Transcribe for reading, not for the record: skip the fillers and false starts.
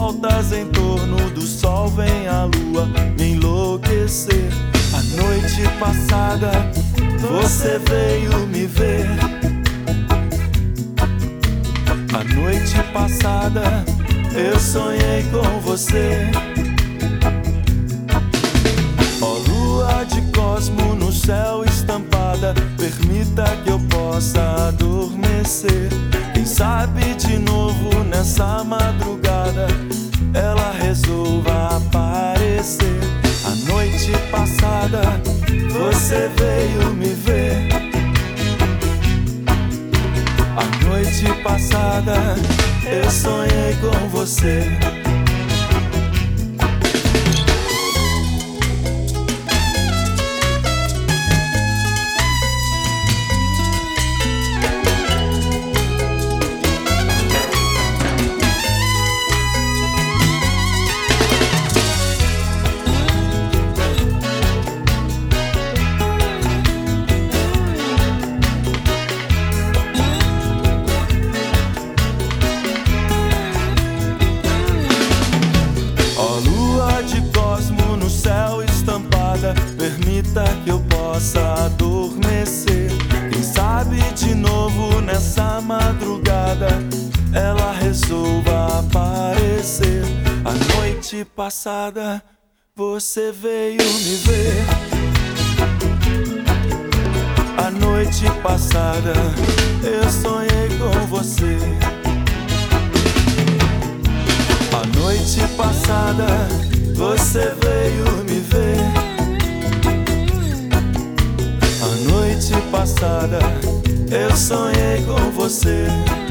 voltas em torno do sol, vem a lua me enlouquecer. A noite passada você veio me ver. A noite passada eu sonhei com você. Ó lua de cosmo no céu estampada, permita que eu possa adormecer. Quem sabe de novo nessa madrugada ela resolva aparecer. A noite passada você veio me ver. A noite passada eu sonhei com você. Permita que eu possa adormecer. Quem sabe de novo nessa madrugada ela resolva aparecer. A noite passada você veio me ver. A noite passada eu sonhei com você. A noite passada você veio me ver. A noite passada eu sonhei com você.